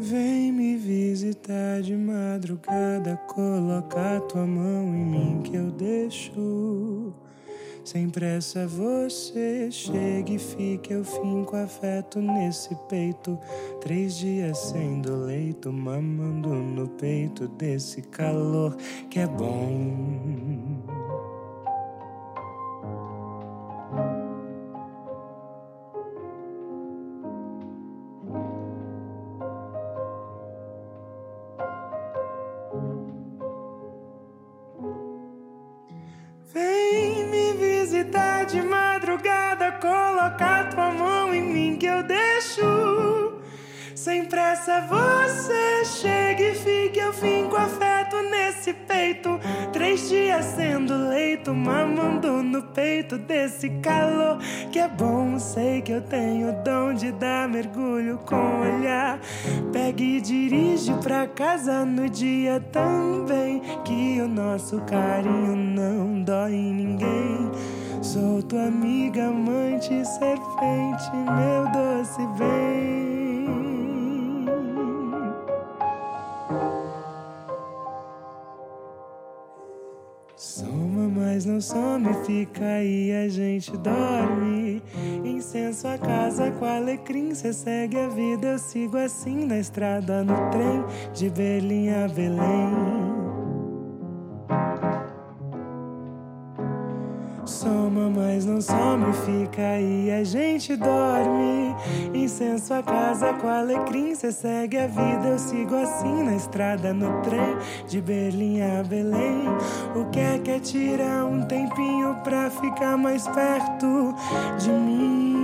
Vem me visitar de madrugada, coloca tua mão em mim que eu deixo. Sem pressa você chega e fica, eu finco afeto nesse peito. 3 dias sendo leito, mamando no peito desse calor que é bom. Vem me visitar de madrugada, coloca tua mão em mim que eu deixo. Sem pressa você chega e fica, eu finco afeto nesse peito. 3 dias sendo leito, mamando no peito desse calor que é bom. Sei que eu tenho o dom de dar mergulho com o olhar. Pega e dirige pra casa no dia também, que o nosso carinho não dói em ninguém. Sou tua amiga, amante, serpente, meu doce bem. Soma, mas não some, fica aí, a gente dorme. Incenso a casa com alecrim, cê segue a vida, eu sigo assim na estrada, no trem, de Berlim a Belém. Soma, mas não some, fica aí, a gente dorme. Incenso a casa com alecrim, cê segue a vida, eu sigo assim na estrada, no trem, de Berlim a Belém. O que é tirar um tempinho pra ficar mais perto de mim?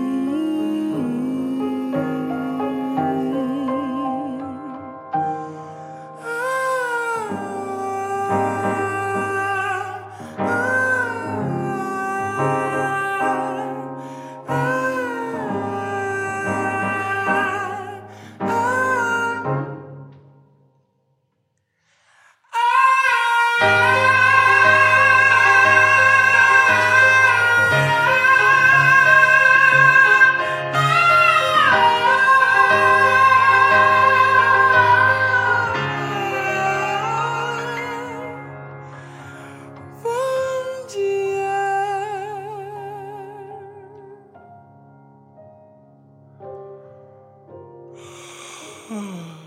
Bom dia.